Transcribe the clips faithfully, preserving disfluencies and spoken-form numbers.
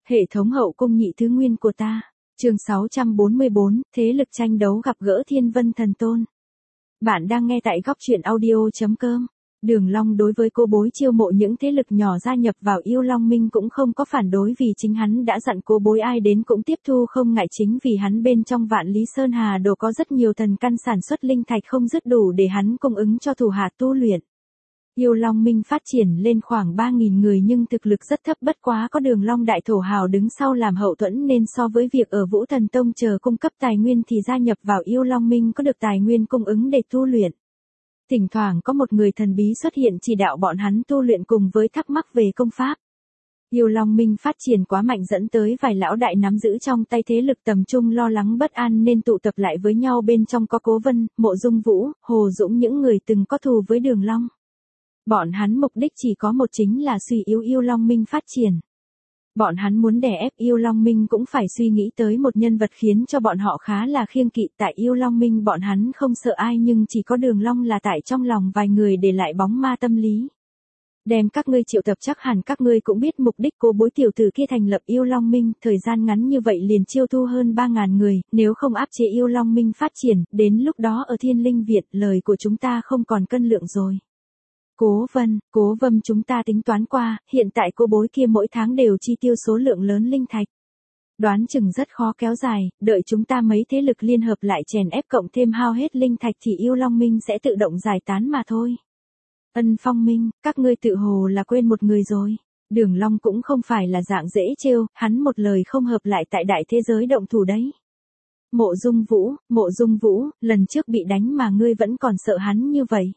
Hệ thống hậu cung nhị thứ nguyên của ta. Chương sáu trăm bốn mươi bốn, thế lực tranh đấu gặp gỡ Thiên Vân Thần Tôn. Bạn đang nghe tại góc truyện audio chấm com. Đường Long đối với cô bối chiêu mộ những thế lực nhỏ gia nhập vào Yêu Long Minh cũng không có phản đối, vì chính hắn đã dặn cô bối ai đến cũng tiếp thu không ngại, chính vì hắn bên trong Vạn Lý Sơn Hà Đồ có rất nhiều thần căn sản xuất linh thạch không dứt đủ để hắn cung ứng cho thủ hạ tu luyện. Yêu Long Minh phát triển lên khoảng ba nghìn người nhưng thực lực rất thấp, bất quá có Đường Long đại thổ hào đứng sau làm hậu thuẫn nên so với việc ở Vũ Thần Tông chờ cung cấp tài nguyên thì gia nhập vào Yêu Long Minh có được tài nguyên cung ứng để tu luyện. Thỉnh thoảng có một người thần bí xuất hiện chỉ đạo bọn hắn tu luyện cùng với thắc mắc về công pháp. Yêu Long Minh phát triển quá mạnh dẫn tới vài lão đại nắm giữ trong tay thế lực tầm trung lo lắng bất an nên tụ tập lại với nhau, bên trong có Cố Vân, Mộ Dung Vũ, Hồ Dũng, những người từng có thù với Đường Long. Bọn hắn mục đích chỉ có một, chính là suy yếu Yêu Long Minh phát triển. Bọn hắn muốn đè ép Yêu Long Minh cũng phải suy nghĩ tới một nhân vật khiến cho bọn họ khá là khiêng kỵ. Tại Yêu Long Minh bọn hắn không sợ ai nhưng chỉ có Đường Long là tại trong lòng vài người để lại bóng ma tâm lý. Đem các ngươi triệu tập, chắc hẳn các ngươi cũng biết mục đích cô bối tiểu tử kia thành lập Yêu Long Minh, thời gian ngắn như vậy liền chiêu thu hơn ba ngàn người, nếu không áp chế Yêu Long Minh phát triển, đến lúc đó ở Thiên Linh Viện, lời của chúng ta không còn cân lượng rồi. Cố Vân, Cố Vân, chúng ta tính toán qua, hiện tại cô bối kia mỗi tháng đều chi tiêu số lượng lớn linh thạch. Đoán chừng rất khó kéo dài, đợi chúng ta mấy thế lực liên hợp lại chèn ép cộng thêm hao hết linh thạch thì Yêu Long Minh sẽ tự động giải tán mà thôi. Ân Phong Minh, các ngươi tự hồ là quên một người rồi. Đường Long cũng không phải là dạng dễ trêu, hắn một lời không hợp lại tại đại thế giới động thủ đấy. Mộ Dung Vũ, Mộ Dung Vũ, lần trước bị đánh mà ngươi vẫn còn sợ hắn như vậy.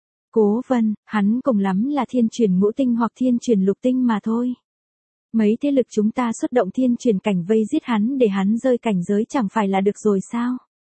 Cố Vân, hắn cùng lắm là thiên truyền ngũ tinh hoặc thiên truyền lục tinh mà thôi. Mấy thế lực chúng ta xuất động thiên truyền cảnh vây giết hắn để hắn rơi cảnh giới chẳng phải là được rồi sao?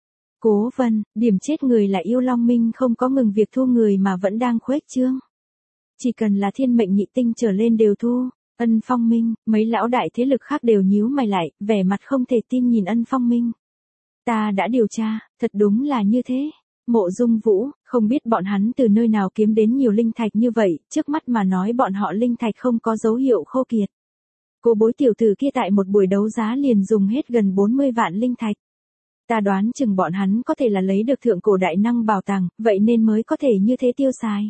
Cố Vân, điểm chết người là Yêu Long Minh không có ngừng việc thu người mà vẫn đang khuếch trương. Chỉ cần là thiên mệnh nhị tinh trở lên đều thu. Ân Phong Minh, mấy lão đại thế lực khác đều nhíu mày lại, vẻ mặt không thể tin nhìn Ân Phong Minh. Ta đã điều tra, thật đúng là như thế. Mộ Dung Vũ, không biết bọn hắn từ nơi nào kiếm đến nhiều linh thạch như vậy, trước mắt mà nói bọn họ linh thạch không có dấu hiệu khô kiệt. Cô bối tiểu tử kia tại một buổi đấu giá liền dùng hết gần bốn mươi vạn linh thạch. Ta đoán chừng bọn hắn có thể là lấy được thượng cổ đại năng bảo tàng, vậy nên mới có thể như thế tiêu xài.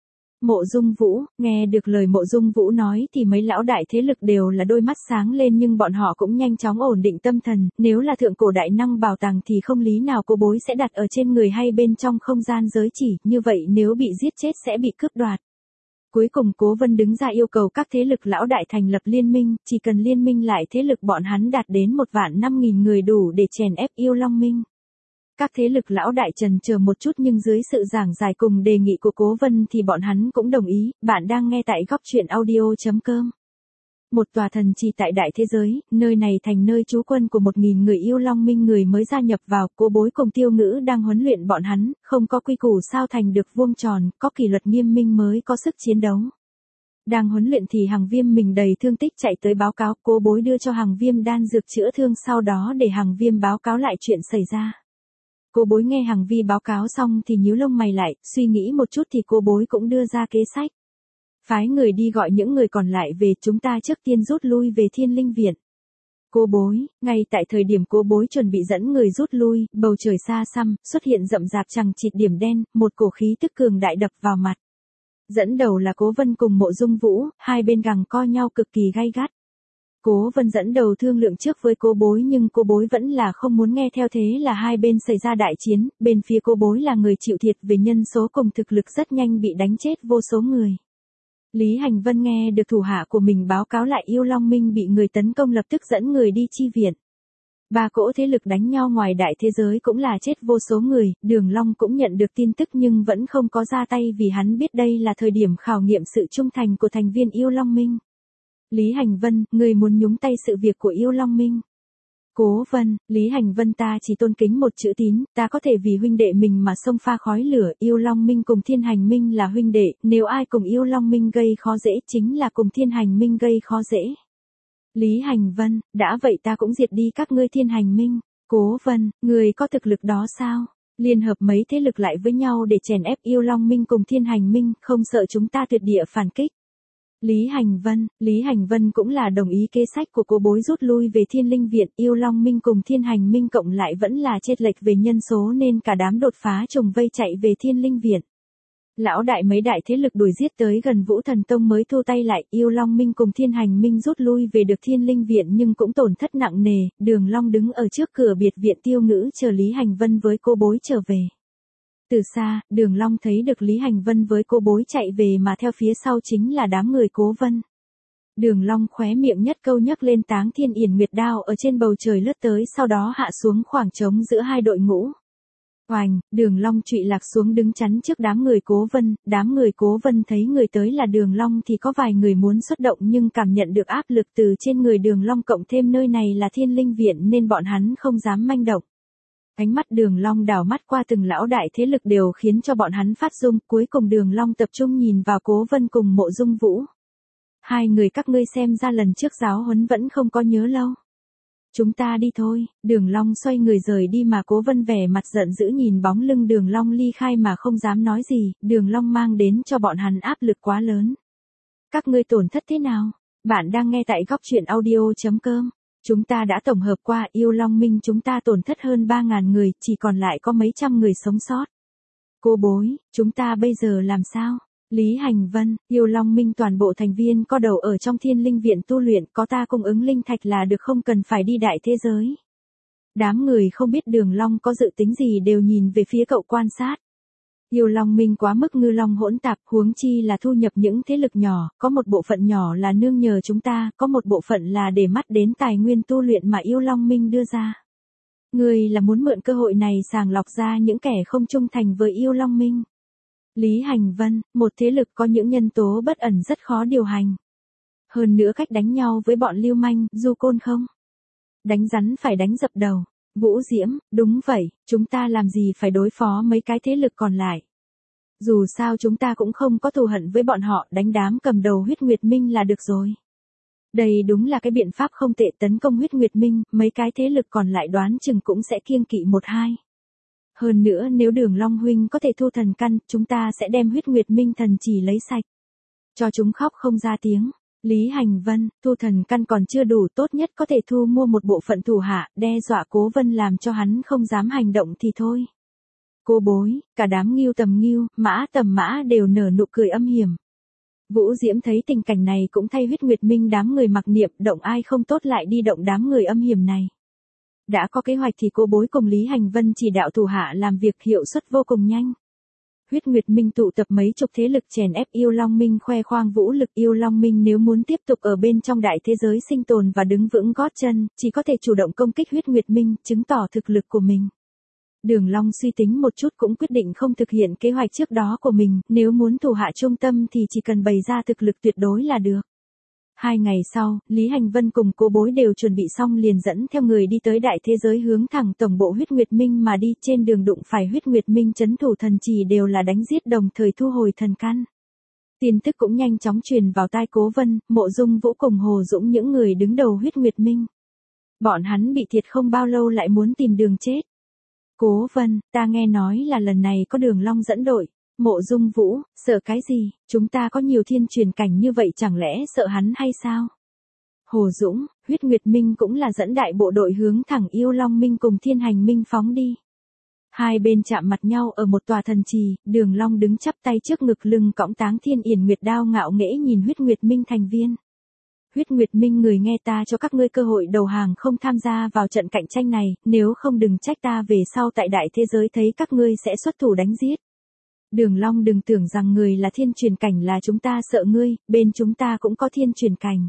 Mộ Dung Vũ, nghe được lời Mộ Dung Vũ nói thì mấy lão đại thế lực đều là đôi mắt sáng lên, nhưng bọn họ cũng nhanh chóng ổn định tâm thần, nếu là thượng cổ đại năng bảo tàng thì không lý nào cô bối sẽ đặt ở trên người hay bên trong không gian giới chỉ, như vậy nếu bị giết chết sẽ bị cướp đoạt. Cuối cùng Cố Vân đứng ra yêu cầu các thế lực lão đại thành lập liên minh, chỉ cần liên minh lại thế lực bọn hắn đạt đến một vạn năm nghìn người đủ để chèn ép Yêu Long Minh. Các thế lực lão đại trần chờ một chút nhưng dưới sự giảng giải cùng đề nghị của Cố Vân thì bọn hắn cũng đồng ý. Bạn đang nghe tại góc truyện audio chấm com. Một tòa thần trì tại đại thế giới, nơi này thành nơi trú quân của một nghìn người Yêu Long Minh người mới gia nhập vào, cô bối cùng Tiêu Ngữ đang huấn luyện bọn hắn, không có quy củ sao thành được vuông tròn, có kỷ luật nghiêm minh mới có sức chiến đấu. Đang huấn luyện thì Hằng Viêm mình đầy thương tích chạy tới báo cáo, cô bối đưa cho Hằng Viêm đan dược chữa thương, sau đó để Hằng Viêm báo cáo lại chuyện xảy ra. Cô bối nghe Hằng Vi báo cáo xong thì nhíu lông mày lại, suy nghĩ một chút thì cô bối cũng đưa ra kế sách. Phái người đi gọi những người còn lại về, chúng ta trước tiên rút lui về Thiên Linh Viện. Cô bối, ngay tại thời điểm cô bối chuẩn bị dẫn người rút lui, bầu trời xa xăm, xuất hiện rậm rạp chằng chịt điểm đen, một cổ khí tức cường đại đập vào mặt. Dẫn đầu là Cố Vân cùng Mộ Dung Vũ, hai bên gằng co nhau cực kỳ gay gắt. Cố Vân dẫn đầu thương lượng trước với cô bối nhưng cô bối vẫn là không muốn nghe theo, thế là hai bên xảy ra đại chiến, bên phía cô bối là người chịu thiệt về nhân số cùng thực lực rất nhanh bị đánh chết vô số người. Lý Hành Vân nghe được thủ hạ của mình báo cáo lại Yêu Long Minh bị người tấn công lập tức dẫn người đi chi viện. Ba cỗ thế lực đánh nhau ngoài đại thế giới cũng là chết vô số người, Đường Long cũng nhận được tin tức nhưng vẫn không có ra tay vì hắn biết đây là thời điểm khảo nghiệm sự trung thành của thành viên Yêu Long Minh. Lý Hành Vân, người muốn nhúng tay sự việc của Yêu Long Minh. Cố Vân, Lý Hành Vân, ta chỉ tôn kính một chữ tín, ta có thể vì huynh đệ mình mà xông pha khói lửa. Yêu Long Minh cùng Thiên Hành Minh là huynh đệ, nếu ai cùng Yêu Long Minh gây khó dễ chính là cùng Thiên Hành Minh gây khó dễ. Lý Hành Vân, đã vậy ta cũng diệt đi các ngươi Thiên Hành Minh. Cố Vân, người có thực lực đó sao? Liên hợp mấy thế lực lại với nhau để chèn ép Yêu Long Minh cùng Thiên Hành Minh, không sợ chúng ta tuyệt địa phản kích. Lý Hành Vân, Lý Hành Vân cũng là đồng ý kế sách của Cố Bối rút lui về Thiên Linh Viện, Yêu Long Minh cùng Thiên Hành Minh cộng lại vẫn là chênh lệch về nhân số nên cả đám đột phá trùng vây chạy về Thiên Linh Viện. Lão đại mấy đại thế lực đuổi giết tới gần Vũ Thần Tông mới thu tay lại, Yêu Long Minh cùng Thiên Hành Minh rút lui về được Thiên Linh Viện nhưng cũng tổn thất nặng nề, Đường Long đứng ở trước cửa biệt viện Tiêu Ngữ chờ Lý Hành Vân với Cố Bối trở về. Từ xa, Đường Long thấy được Lý Hành Vân với Cố Bối chạy về mà theo phía sau chính là đám người Cố Vân. Đường Long khóe miệng nhất câu nhấc lên Táng Thiên Yển Nguyệt đao ở trên bầu trời lướt tới sau đó hạ xuống khoảng trống giữa hai đội ngũ. Oành, Đường Long trụy lạc xuống đứng chắn trước đám người Cố Vân, đám người Cố Vân thấy người tới là Đường Long thì có vài người muốn xuất động nhưng cảm nhận được áp lực từ trên người Đường Long cộng thêm nơi này là Thiên Linh Viện nên bọn hắn không dám manh động. Ánh mắt Đường Long đảo mắt qua từng lão đại thế lực đều khiến cho bọn hắn phát run, cuối cùng Đường Long tập trung nhìn vào Cố Vân cùng Mộ Dung Vũ. Hai người các ngươi xem ra lần trước giáo huấn vẫn không có nhớ lâu. Chúng ta đi thôi, Đường Long xoay người rời đi mà Cố Vân vẻ mặt giận dữ nhìn bóng lưng Đường Long ly khai mà không dám nói gì, Đường Long mang đến cho bọn hắn áp lực quá lớn. Các ngươi tổn thất thế nào? Bạn đang nghe tại góc truyện audio chấm com. Chúng ta đã tổng hợp qua, Yêu Long Minh chúng ta tổn thất hơn ba ngàn người, chỉ còn lại có mấy trăm người sống sót. Cô Bối, chúng ta bây giờ làm sao? Lý Hành Vân, Yêu Long Minh toàn bộ thành viên có đầu ở trong Thiên Linh Viện tu luyện, có ta cung ứng linh thạch là được, không cần phải đi đại thế giới. Đám người không biết Đường Long có dự tính gì đều nhìn về phía cậu quan sát. Yêu Long Minh quá mức ngư long hỗn tạp, huống chi là thu nhập những thế lực nhỏ, có một bộ phận nhỏ là nương nhờ chúng ta, có một bộ phận là để mắt đến tài nguyên tu luyện mà Yêu Long Minh đưa ra. Người là muốn mượn cơ hội này sàng lọc ra những kẻ không trung thành với Yêu Long Minh. Lý Hành Vân, một thế lực có những nhân tố bất ẩn rất khó điều hành. Hơn nữa cách đánh nhau với bọn lưu manh, du côn không? Đánh rắn phải đánh dập đầu. Vũ Diễm, đúng vậy, chúng ta làm gì phải đối phó mấy cái thế lực còn lại. Dù sao chúng ta cũng không có thù hận với bọn họ, đánh đám cầm đầu Huyết Nguyệt Minh là được rồi. Đây đúng là cái biện pháp không tệ, tấn công Huyết Nguyệt Minh, mấy cái thế lực còn lại đoán chừng cũng sẽ kiêng kỵ một hai. Hơn nữa nếu Đường Long huynh có thể thu thần căn, chúng ta sẽ đem Huyết Nguyệt Minh thần chỉ lấy sạch. Cho chúng khóc không ra tiếng. Lý Hành Vân, thu thần căn còn chưa đủ, tốt nhất có thể thu mua một bộ phận thủ hạ, đe dọa Cố Vân làm cho hắn không dám hành động thì thôi. Cô Bối, cả đám Ngưu Tầm Ngưu, Mã Tầm Mã đều nở nụ cười âm hiểm. Vũ Diễm thấy tình cảnh này cũng thay Huyết Nguyệt Minh đám người mặc niệm, động ai không tốt lại đi động đám người âm hiểm này. Đã có kế hoạch thì Cô Bối cùng Lý Hành Vân chỉ đạo thủ hạ làm việc hiệu suất vô cùng nhanh. Huyết Nguyệt Minh tụ tập mấy chục thế lực chèn ép Yêu Long Minh khoe khoang vũ lực. Yêu Long Minh nếu muốn tiếp tục ở bên trong đại thế giới sinh tồn và đứng vững gót chân, chỉ có thể chủ động công kích Huyết Nguyệt Minh, chứng tỏ thực lực của mình. Đường Long suy tính một chút cũng quyết định không thực hiện kế hoạch trước đó của mình, nếu muốn thủ hạ trung tâm thì chỉ cần bày ra thực lực tuyệt đối là được. Hai ngày sau, Lý Hành Vân cùng Cô Bối đều chuẩn bị xong liền dẫn theo người đi tới đại thế giới hướng thẳng tổng bộ Huyết Nguyệt Minh mà đi, trên đường đụng phải Huyết Nguyệt Minh trấn thủ thần chỉ đều là đánh giết đồng thời thu hồi thần căn. Tin tức cũng nhanh chóng truyền vào tai Cố Vân, Mộ Dung Vũ cùng Hồ Dũng những người đứng đầu Huyết Nguyệt Minh. Bọn hắn bị thiệt không bao lâu lại muốn tìm đường chết. Cố Vân, ta nghe nói là lần này có Đường Long dẫn đội. Mộ Dung Vũ, sợ cái gì, chúng ta có nhiều thiên truyền cảnh như vậy chẳng lẽ sợ hắn hay sao? Hồ Dũng, Huyết Nguyệt Minh cũng là dẫn đại bộ đội hướng thẳng Yêu Long Minh cùng Thiên Hành Minh phóng đi. Hai bên chạm mặt nhau ở một tòa thần trì, Đường Long đứng chắp tay trước ngực lưng cõng Táng Thiên Yển Nguyệt đao ngạo nghễ nhìn Huyết Nguyệt Minh thành viên. Huyết Nguyệt Minh người nghe ta cho các ngươi cơ hội đầu hàng không tham gia vào trận cạnh tranh này, nếu không đừng trách ta về sau tại đại thế giới thấy các ngươi sẽ xuất thủ đánh giết. Đường Long đừng tưởng rằng người là thiên truyền cảnh là chúng ta sợ ngươi, bên chúng ta cũng có thiên truyền cảnh.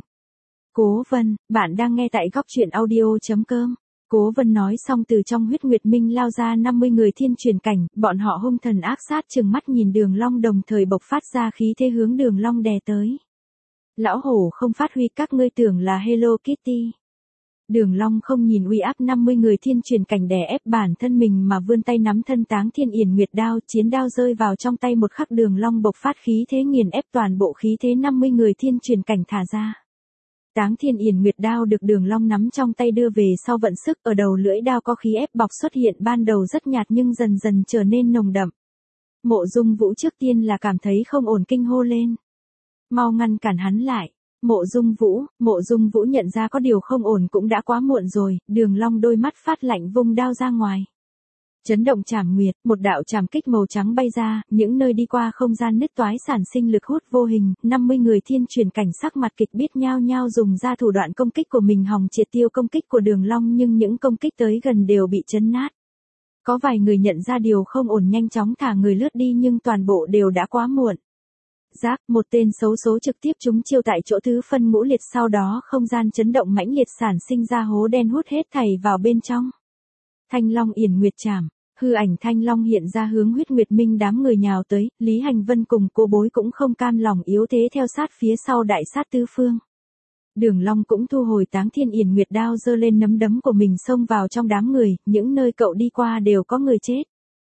Cố Vân, bạn đang nghe tại góc truyện audio chấm com. Cố Vân nói xong từ trong Huyết Nguyệt Minh lao ra năm mươi người thiên truyền cảnh, bọn họ hung thần ác sát trừng mắt nhìn Đường Long đồng thời bộc phát ra khí thế hướng Đường Long đè tới. Lão hổ không phát huy các ngươi tưởng là Hello Kitty. Đường Long không nhìn uy áp năm mươi người thiên truyền cảnh đè ép bản thân mình mà vươn tay nắm thân Táng Thiên Yển Nguyệt đao, chiến đao rơi vào trong tay một khắc Đường Long bộc phát khí thế nghiền ép toàn bộ khí thế năm mươi người thiên truyền cảnh thả ra. Táng Thiên Yển Nguyệt đao được Đường Long nắm trong tay đưa về sau vận sức, ở đầu lưỡi đao có khí ép bọc xuất hiện, ban đầu rất nhạt nhưng dần dần trở nên nồng đậm. Mộ Dung Vũ trước tiên là cảm thấy không ổn kinh hô lên. mau ngăn cản hắn lại. Mộ Dung Vũ, Mộ Dung Vũ nhận ra có điều không ổn cũng đã quá muộn rồi, Đường Long đôi mắt phát lạnh vung đao ra ngoài. Chấn động trảm nguyệt, một đạo trảm kích màu trắng bay ra, những nơi đi qua không gian nứt toái sản sinh lực hút vô hình, năm mươi người thiên truyền cảnh sắc mặt kịch biết nhao nhao dùng ra thủ đoạn công kích của mình hòng triệt tiêu công kích của Đường Long, nhưng những công kích tới gần đều bị chấn nát. Có vài người nhận ra điều không ổn nhanh chóng thả người lướt đi nhưng toàn bộ đều đã quá muộn. Giáp, một tên xấu số trực tiếp trúng chiêu tại chỗ tứ phân ngũ liệt, sau đó không gian chấn động mãnh liệt sản sinh ra hố đen hút hết thảy vào bên trong. Thanh Long Yển Nguyệt Trảm, hư ảnh Thanh Long hiện ra hướng Huyết Nguyệt Minh đám người nhào tới, Lý Hành Vân cùng Cô Bối cũng không cam lòng yếu thế theo sát phía sau đại sát tứ phương. Đường Long cũng thu hồi Táng Thiên Yển Nguyệt đao giơ lên nắm đấm của mình xông vào trong đám người, những nơi cậu đi qua đều có người chết.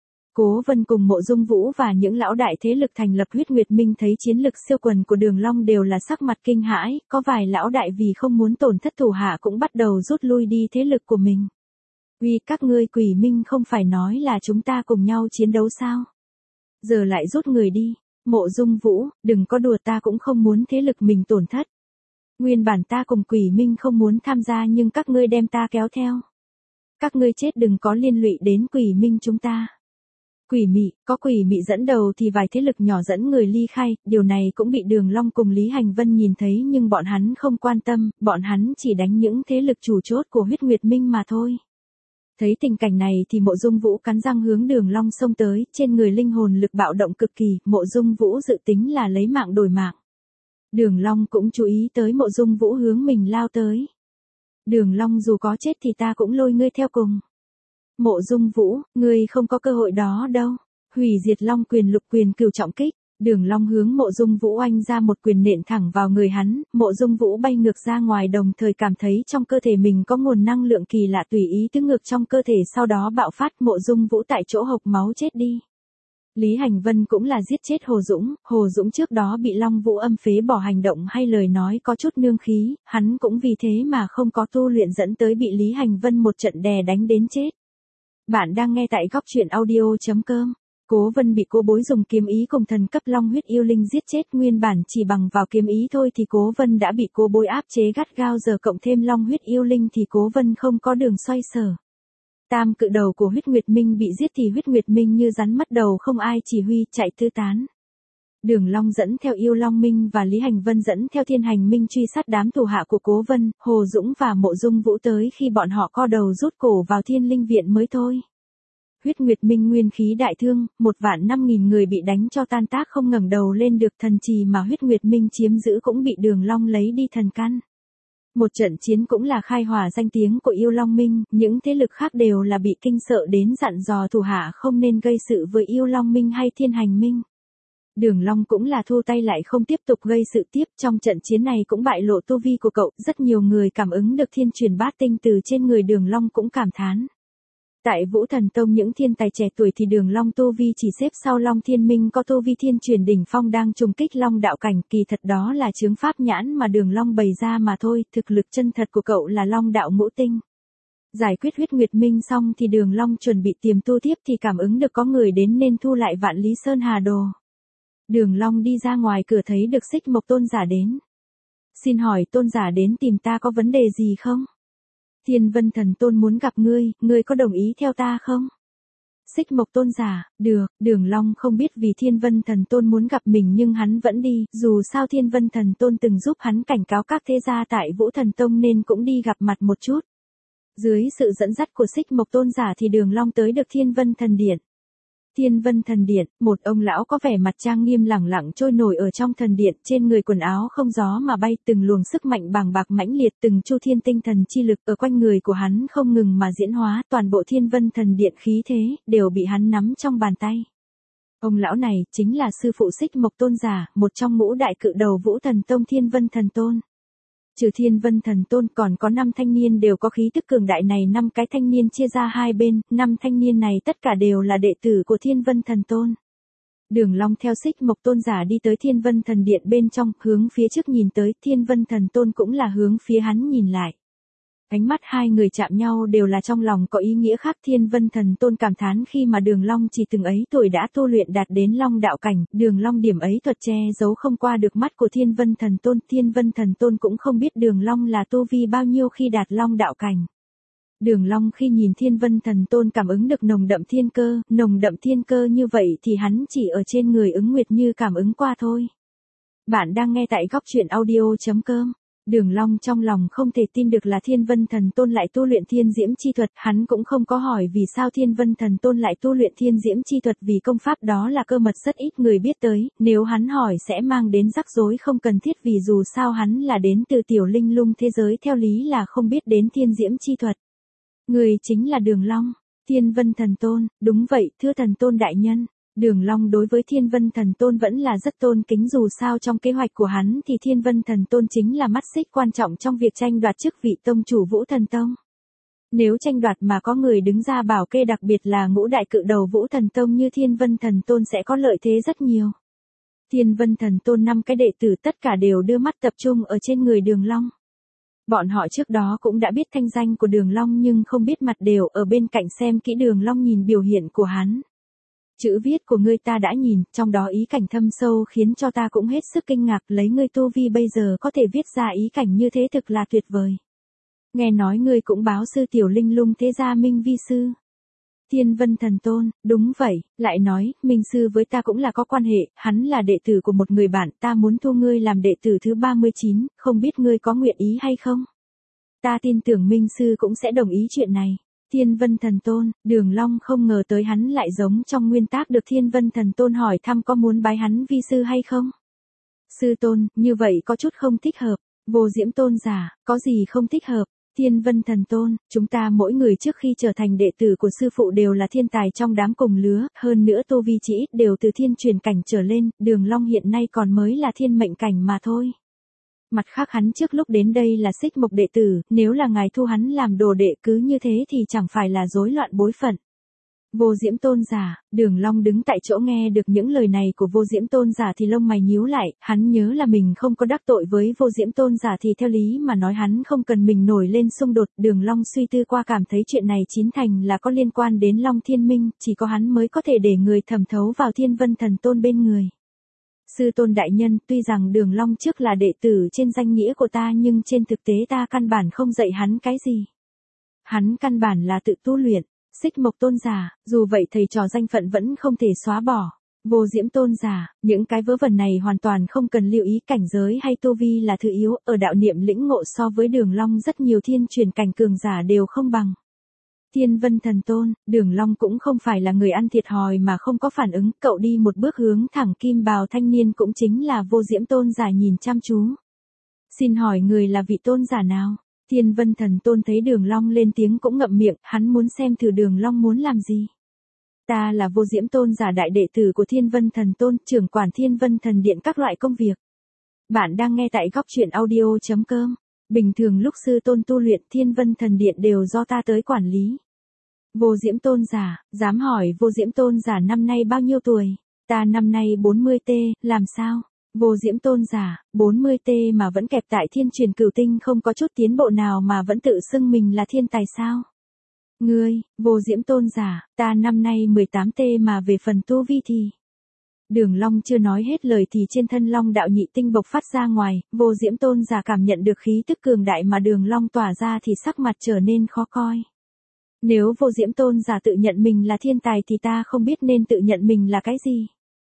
Cố Vân cùng Mộ Dung Vũ và những lão đại thế lực thành lập Huyết Nguyệt Minh thấy chiến lực siêu quần của Đường Long đều là sắc mặt kinh hãi, có vài lão đại vì không muốn tổn thất thủ hạ cũng bắt đầu rút lui đi thế lực của mình. Uy, các ngươi Quỷ Minh không phải nói là chúng ta cùng nhau chiến đấu sao? Giờ lại rút người đi. Mộ Dung Vũ, đừng có đùa, ta cũng không muốn thế lực mình tổn thất. Nguyên bản ta cùng Quỷ Minh không muốn tham gia nhưng các ngươi đem ta kéo theo. Các ngươi chết đừng có liên lụy đến Quỷ Minh chúng ta. Quỷ Mị, có Quỷ Mị dẫn đầu thì vài thế lực nhỏ dẫn người ly khai, điều này cũng bị Đường Long cùng Lý Hành Vân nhìn thấy nhưng bọn hắn không quan tâm, bọn hắn chỉ đánh những thế lực chủ chốt của Huyết Nguyệt Minh mà thôi. Thấy tình cảnh này thì Mộ Dung Vũ cắn răng hướng Đường Long xông tới, trên người linh hồn lực bạo động cực kỳ, Mộ Dung Vũ dự tính là lấy mạng đổi mạng. Đường Long cũng chú ý tới Mộ Dung Vũ hướng mình lao tới. Đường Long, dù có chết thì ta cũng lôi ngươi theo cùng. Mộ Dung Vũ, ngươi không có cơ hội đó đâu. Hủy Diệt Long Quyền Lục Quyền Cửu Trọng Kích. Đường Long hướng Mộ Dung Vũ oanh ra một quyền nện thẳng vào người hắn, Mộ Dung Vũ bay ngược ra ngoài, đồng thời cảm thấy trong cơ thể mình có nguồn năng lượng kỳ lạ tùy ý tứ ngược trong cơ thể, sau đó bạo phát, Mộ Dung Vũ tại chỗ hộc máu chết đi. Lý Hành Vân cũng là giết chết Hồ Dũng, Hồ Dũng trước đó bị Long Vũ âm phế bỏ hành động hay lời nói có chút nương khí, hắn cũng vì thế mà không có tu luyện dẫn tới bị Lý Hành Vân một trận đè đánh đến chết. Bạn đang nghe tại góc truyện audio chấm com. Cố Vân bị Cô Bối dùng kiếm ý cùng thần cấp long huyết yêu linh giết chết, nguyên bản chỉ bằng vào kiếm ý thôi thì Cố Vân đã bị Cô Bối áp chế gắt gao, giờ cộng thêm long huyết yêu linh thì Cố Vân không có đường xoay sở. Tam cự đầu của Huyết Nguyệt Minh bị giết thì Huyết Nguyệt Minh như rắn mất đầu, không ai chỉ huy, chạy tứ tán. Đường Long dẫn theo Yêu Long Minh và Lý Hành Vân dẫn theo Thiên Hành Minh truy sát đám thủ hạ của Cố Vân, Hồ Dũng và Mộ Dung Vũ tới khi bọn họ co đầu rút cổ vào Thiên Linh Viện mới thôi. Huyết Nguyệt Minh nguyên khí đại thương, một vạn năm nghìn người bị đánh cho tan tác không ngẩng đầu lên được, thần trì mà Huyết Nguyệt Minh chiếm giữ cũng bị Đường Long lấy đi thần căn. Một trận chiến cũng là khai hỏa danh tiếng của Yêu Long Minh, những thế lực khác đều là bị kinh sợ đến dặn dò thủ hạ không nên gây sự với Yêu Long Minh hay Thiên Hành Minh. Đường Long cũng là thu tay lại không tiếp tục gây sự tiếp, trong trận chiến này cũng bại lộ tu vi của cậu, rất nhiều người cảm ứng được thiên truyền bát tinh từ trên người Đường Long cũng cảm thán. Tại Vũ Thần Tông những thiên tài trẻ tuổi thì Đường Long tu vi chỉ xếp sau Long Thiên Minh có tu vi thiên truyền đỉnh phong đang trùng kích Long đạo cảnh, kỳ thật đó là chướng pháp nhãn mà Đường Long bày ra mà thôi, thực lực chân thật của cậu là Long đạo ngũ tinh. Giải quyết Huyết Nguyệt Minh xong thì Đường Long chuẩn bị tiềm tu tiếp thì cảm ứng được có người đến nên thu lại Vạn Lý Sơn Hà Đồ. Đường Long đi ra ngoài cửa thấy được Xích Mộc Tôn giả đến. Xin hỏi Tôn giả đến tìm ta có vấn đề gì không? Thiên Vân Thần Tôn muốn gặp ngươi, ngươi có đồng ý theo ta không? Xích Mộc Tôn giả, được, Đường Long không biết vì Thiên Vân Thần Tôn muốn gặp mình nhưng hắn vẫn đi, dù sao Thiên Vân Thần Tôn từng giúp hắn cảnh cáo các thế gia tại Vũ Thần Tông nên cũng đi gặp mặt một chút. Dưới sự dẫn dắt của Xích Mộc Tôn giả thì Đường Long tới được Thiên Vân Thần Điện. Thiên Vân Thần Điện, một ông lão có vẻ mặt trang nghiêm lẳng lặng trôi nổi ở trong thần điện, trên người quần áo không gió mà bay, từng luồng sức mạnh bàng bạc mãnh liệt, từng chu thiên tinh thần chi lực ở quanh người của hắn không ngừng mà diễn hóa, toàn bộ Thiên Vân Thần Điện khí thế đều bị hắn nắm trong bàn tay. Ông lão này chính là sư phụ Xích Mộc Tôn giả, một trong ngũ đại cự đầu Vũ Thần Tông Thiên Vân Thần Tôn. Trừ Thiên Vân Thần Tôn còn có năm thanh niên đều có khí tức cường đại này, năm cái thanh niên chia ra hai bên, năm thanh niên này tất cả đều là đệ tử của Thiên Vân Thần Tôn. Đường Long theo Xích Mộc Tôn giả đi tới Thiên Vân Thần Điện bên trong, hướng phía trước nhìn tới, Thiên Vân Thần Tôn cũng là hướng phía hắn nhìn lại. Ánh mắt hai người chạm nhau đều là trong lòng có ý nghĩa khác. Thiên Vân Thần Tôn cảm thán khi mà Đường Long chỉ từng ấy tuổi đã tu luyện đạt đến Long đạo cảnh, Đường Long điểm ấy thuật che giấu không qua được mắt của Thiên Vân Thần Tôn. Thiên Vân Thần Tôn cũng không biết Đường Long là tu vi bao nhiêu khi đạt Long đạo cảnh. Đường Long khi nhìn Thiên Vân Thần Tôn cảm ứng được nồng đậm thiên cơ, nồng đậm thiên cơ như vậy thì hắn chỉ ở trên người ứng nguyệt như cảm ứng qua thôi. Bạn đang nghe tại góc truyện audio chấm com. Đường Long trong lòng không thể tin được là Thiên Vân Thần Tôn lại tu luyện Thiên Diễm chi thuật, hắn cũng không có hỏi vì sao Thiên Vân Thần Tôn lại tu luyện Thiên Diễm chi thuật, vì công pháp đó là cơ mật rất ít người biết tới, nếu hắn hỏi sẽ mang đến rắc rối không cần thiết, vì dù sao hắn là đến từ tiểu linh lung thế giới, theo lý là không biết đến Thiên Diễm chi thuật. Người chính là Đường Long. Thiên Vân Thần Tôn, đúng vậy, thưa Thần Tôn đại nhân. Đường Long đối với Thiên Vân Thần Tôn vẫn là rất tôn kính, dù sao trong kế hoạch của hắn thì Thiên Vân Thần Tôn chính là mắt xích quan trọng trong việc tranh đoạt chức vị tông chủ Vũ Thần Tông. Nếu tranh đoạt mà có người đứng ra bảo kê, đặc biệt là ngũ đại cự đầu Vũ Thần Tông như Thiên Vân Thần Tôn sẽ có lợi thế rất nhiều. Thiên Vân Thần Tôn năm cái đệ tử tất cả đều đưa mắt tập trung ở trên người Đường Long. Bọn họ trước đó cũng đã biết thanh danh của Đường Long nhưng không biết mặt, đều ở bên cạnh xem kỹ Đường Long, nhìn biểu hiện của hắn. Chữ viết của ngươi ta đã nhìn, trong đó ý cảnh thâm sâu khiến cho ta cũng hết sức kinh ngạc, lấy ngươi tu vi bây giờ có thể viết ra ý cảnh như thế thực là tuyệt vời. Nghe nói ngươi cũng báo sư tiểu linh lung thế gia Minh Vi sư. Thiên Vân Thần Tôn, đúng vậy, lại nói, Minh sư với ta cũng là có quan hệ, hắn là đệ tử của một người bạn, ta muốn thu ngươi làm đệ tử thứ ba mươi chín, không biết ngươi có nguyện ý hay không? Ta tin tưởng Minh sư cũng sẽ đồng ý chuyện này. Thiên Vân Thần Tôn, Đường Long không ngờ tới hắn lại giống trong nguyên tác được Thiên Vân Thần Tôn hỏi thăm có muốn bái hắn vi sư hay không. Sư tôn, như vậy có chút không thích hợp. Vô Diễm Tôn giả, có gì không thích hợp? Thiên Vân Thần Tôn, chúng ta mỗi người trước khi trở thành đệ tử của sư phụ đều là thiên tài trong đám cùng lứa, hơn nữa tu vi chỉ ít đều từ thiên truyền cảnh trở lên, Đường Long hiện nay còn mới là thiên mệnh cảnh mà thôi. Mặt khác hắn trước lúc đến đây là xích mộc đệ tử, nếu là ngài thu hắn làm đồ đệ cứ như thế thì chẳng phải là rối loạn bối phận. Vô Diễm Tôn giả, Đường Long đứng tại chỗ nghe được những lời này của Vô Diễm Tôn giả thì lông mày nhíu lại, hắn nhớ là mình không có đắc tội với Vô Diễm Tôn giả thì theo lý mà nói hắn không cần mình nổi lên xung đột. Đường Long suy tư qua cảm thấy chuyện này chín thành là có liên quan đến Long Thiên Minh, chỉ có hắn mới có thể để người thẩm thấu vào Thiên Vân Thần Tôn bên người. Sư tôn đại nhân, tuy rằng Đường Long trước là đệ tử trên danh nghĩa của ta nhưng trên thực tế ta căn bản không dạy hắn cái gì. Hắn căn bản là tự tu luyện. Xích Mộc Tôn giả, dù vậy thầy trò danh phận vẫn không thể xóa bỏ. Vô Diễm Tôn giả, những cái vớ vẩn này hoàn toàn không cần lưu ý, cảnh giới hay tu vi là thứ yếu, ở đạo niệm lĩnh ngộ so với Đường Long rất nhiều thiên truyền cảnh cường giả đều không bằng. Thiên Vân Thần Tôn, Đường Long cũng không phải là người ăn thiệt thòi mà không có phản ứng, cậu đi một bước hướng thẳng kim bào thanh niên cũng chính là Vô Diễm Tôn giả nhìn chăm chú. Xin hỏi người là vị tôn giả nào? Thiên Vân Thần Tôn thấy Đường Long lên tiếng cũng ngậm miệng, hắn muốn xem thử Đường Long muốn làm gì. Ta là Vô Diễm Tôn giả đại đệ tử của Thiên Vân Thần Tôn, trưởng quản Thiên Vân Thần Điện các loại công việc. Bạn đang nghe tại góc truyện audio chấm com. Bình thường lúc sư tôn tu luyện Thiên Vân Thần Điện đều do ta tới quản lý. Vô Diễm Tôn giả, dám hỏi Vô Diễm Tôn giả năm nay bao nhiêu tuổi? Ta năm nay bốn mươi tê, làm sao? Vô Diễm Tôn giả, bốn mươi tê mà vẫn kẹp tại thiên truyền cửu tinh không có chút tiến bộ nào mà vẫn tự xưng mình là thiên tài sao? Ngươi, Vô Diễm Tôn giả, ta năm nay mười tám tê mà về phần tu vi thì... Đường Long chưa nói hết lời thì trên thân Long đạo nhị tinh bộc phát ra ngoài, Vô Diễm Tôn giả cảm nhận được khí tức cường đại mà Đường Long tỏa ra thì sắc mặt trở nên khó coi. Nếu Vô Diễm Tôn giả tự nhận mình là thiên tài thì ta không biết nên tự nhận mình là cái gì.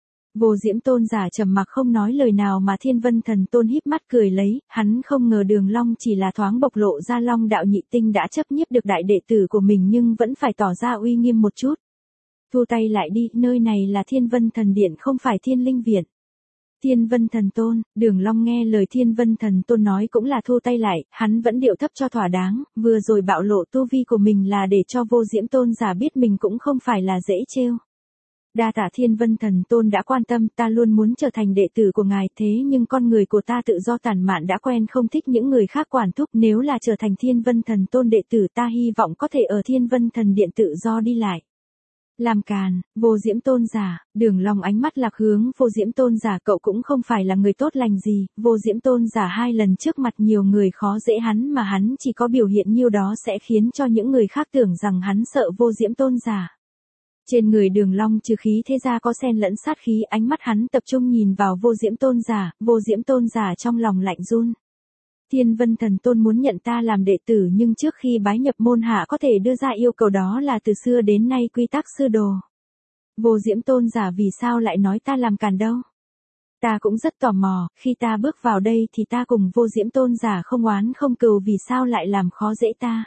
Vô Diễm Tôn giả trầm mặc không nói lời nào mà Thiên Vân Thần Tôn híp mắt cười lấy, hắn không ngờ Đường Long chỉ là thoáng bộc lộ ra Long đạo nhị tinh đã chấp nhiếp được đại đệ tử của mình nhưng vẫn phải tỏ ra uy nghiêm một chút. Thu tay lại đi, nơi này là Thiên Vân Thần Điện không phải Thiên Linh Viện. Thiên Vân Thần Tôn, Đường Long nghe lời Thiên Vân Thần Tôn nói cũng là thu tay lại, hắn vẫn điệu thấp cho thỏa đáng, vừa rồi bạo lộ tu vi của mình là để cho Vô Diễm Tôn giả biết mình cũng không phải là dễ trêu. Đa tạ Thiên Vân Thần Tôn đã quan tâm, ta luôn muốn trở thành đệ tử của ngài, thế nhưng con người của ta tự do tản mạn đã quen không thích những người khác quản thúc, nếu là trở thành Thiên Vân Thần Tôn đệ tử ta hy vọng có thể ở Thiên Vân Thần Điện tự do đi lại. Làm càn, Vô Diễm Tôn giả, Đường Long ánh mắt lạc hướng Vô Diễm Tôn giả, cậu cũng không phải là người tốt lành gì, Vô Diễm Tôn giả hai lần trước mặt nhiều người khó dễ hắn mà hắn chỉ có biểu hiện nhiêu đó sẽ khiến cho những người khác tưởng rằng hắn sợ Vô Diễm Tôn giả. Trên người Đường Long trừ khí thế ra có xen lẫn sát khí, ánh mắt hắn tập trung nhìn vào Vô Diễm Tôn giả, Vô Diễm Tôn giả trong lòng lạnh run. Thiên Vân Thần Tôn muốn nhận ta làm đệ tử, nhưng trước khi bái nhập môn hạ có thể đưa ra yêu cầu, đó là từ xưa đến nay quy tắc sư đồ. Vô Diễm Tôn giả vì sao lại nói ta làm càn đâu? Ta cũng rất tò mò, khi ta bước vào đây thì ta cùng Vô Diễm Tôn giả không oán không cừu, vì sao lại làm khó dễ ta?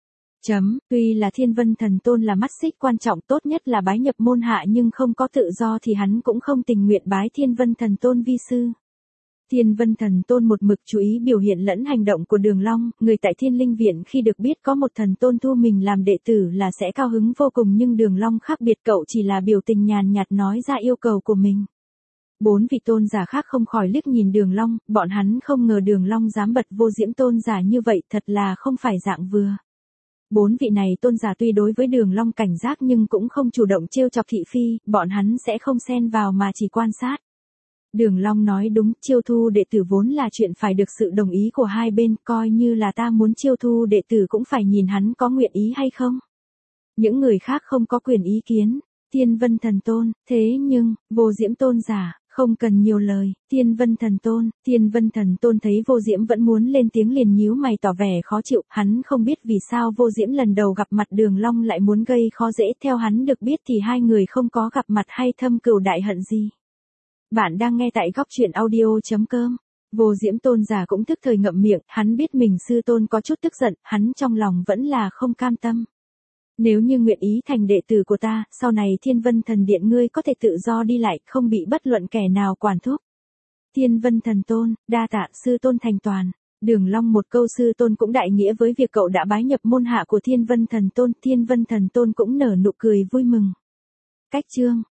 Chấm, tuy là Thiên Vân Thần Tôn là mắt xích quan trọng, tốt nhất là bái nhập môn hạ, nhưng không có tự do thì hắn cũng không tình nguyện bái Thiên Vân Thần Tôn vi sư. Thiên Vân Thần Tôn một mực chú ý biểu hiện lẫn hành động của Đường Long, người tại Thiên Linh Viện khi được biết có một thần tôn thu mình làm đệ tử là sẽ cao hứng vô cùng, nhưng Đường Long khác biệt, cậu chỉ là biểu tình nhàn nhạt nói ra yêu cầu của mình. Bốn vị tôn giả khác không khỏi liếc nhìn Đường Long, bọn hắn không ngờ Đường Long dám bật Vô Diễm Tôn giả như vậy, thật là không phải dạng vừa. Bốn vị này tôn giả tuy đối với Đường Long cảnh giác nhưng cũng không chủ động trêu chọc thị phi, bọn hắn sẽ không xen vào mà chỉ quan sát. Đường Long nói đúng, chiêu thu đệ tử vốn là chuyện phải được sự đồng ý của hai bên, coi như là ta muốn chiêu thu đệ tử cũng phải nhìn hắn có nguyện ý hay không. Những người khác không có quyền ý kiến. Thiên Vân Thần Tôn, thế nhưng, Vô Diễm Tôn giả, không cần nhiều lời. Thiên Vân Thần Tôn, Thiên Vân Thần Tôn thấy Vô Diễm vẫn muốn lên tiếng liền nhíu mày tỏ vẻ khó chịu, hắn không biết vì sao Vô Diễm lần đầu gặp mặt Đường Long lại muốn gây khó dễ, theo hắn được biết thì hai người không có gặp mặt hay thâm cừu đại hận gì. Bạn đang nghe tại góc truyện audio chấm com. Vô Diễm Tôn giả cũng tức thời ngậm miệng, hắn biết mình sư tôn có chút tức giận, hắn trong lòng vẫn là không cam tâm. Nếu như nguyện ý thành đệ tử của ta, sau này Thiên Vân Thần Điện ngươi có thể tự do đi lại, không bị bất luận kẻ nào quản thúc. Thiên Vân Thần Tôn, đa tạ sư tôn thành toàn. Đường Long một câu sư tôn cũng đại nghĩa với việc cậu đã bái nhập môn hạ của Thiên Vân Thần Tôn, Thiên Vân Thần Tôn cũng nở nụ cười vui mừng. Cách chương